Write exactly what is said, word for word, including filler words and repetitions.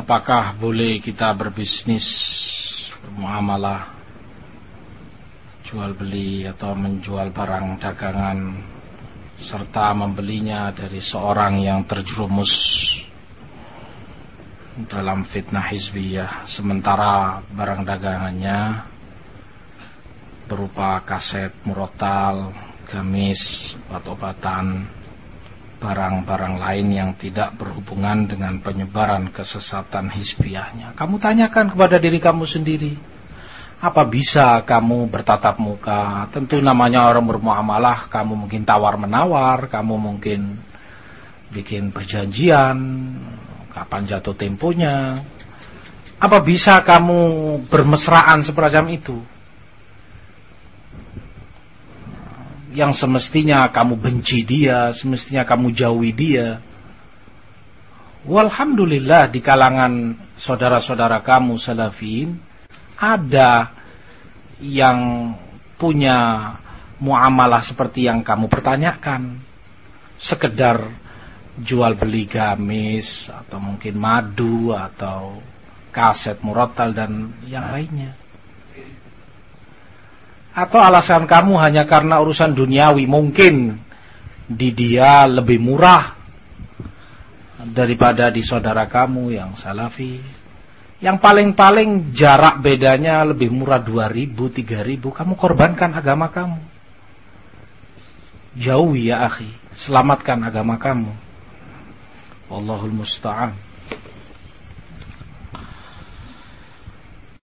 Apakah boleh kita berbisnis, bermuamalah, jual beli atau menjual barang dagangan serta membelinya dari seorang yang terjerumus dalam fitnah hizbiyah, sementara barang dagangannya berupa kaset, murotal, gamis, obat-obatan, barang-barang lain yang tidak berhubungan dengan penyebaran kesesatan hizbiyahnya. Kamu tanyakan kepada diri kamu sendiri, apa bisa kamu bertatap muka? Tentu namanya orang bermuamalah, kamu mungkin tawar-menawar, kamu mungkin bikin perjanjian, kapan jatuh temponya. Apa bisa kamu bermesraan semacam itu? Yang semestinya kamu benci dia, semestinya kamu jauhi dia. Walhamdulillah di kalangan saudara-saudara kamu salafin ada yang punya muamalah seperti yang kamu pertanyakan. Sekedar jual beli gamis atau mungkin madu atau kaset murotal dan yang lainnya. Atau alasan kamu hanya karena urusan duniawi, mungkin di dia lebih murah daripada di saudara kamu yang salafi. Yang paling-paling jarak bedanya lebih murah dua ribu, tiga ribu, kamu korbankan agama kamu. Jauhi ya akhi, selamatkan agama kamu. Wallahul musta'an.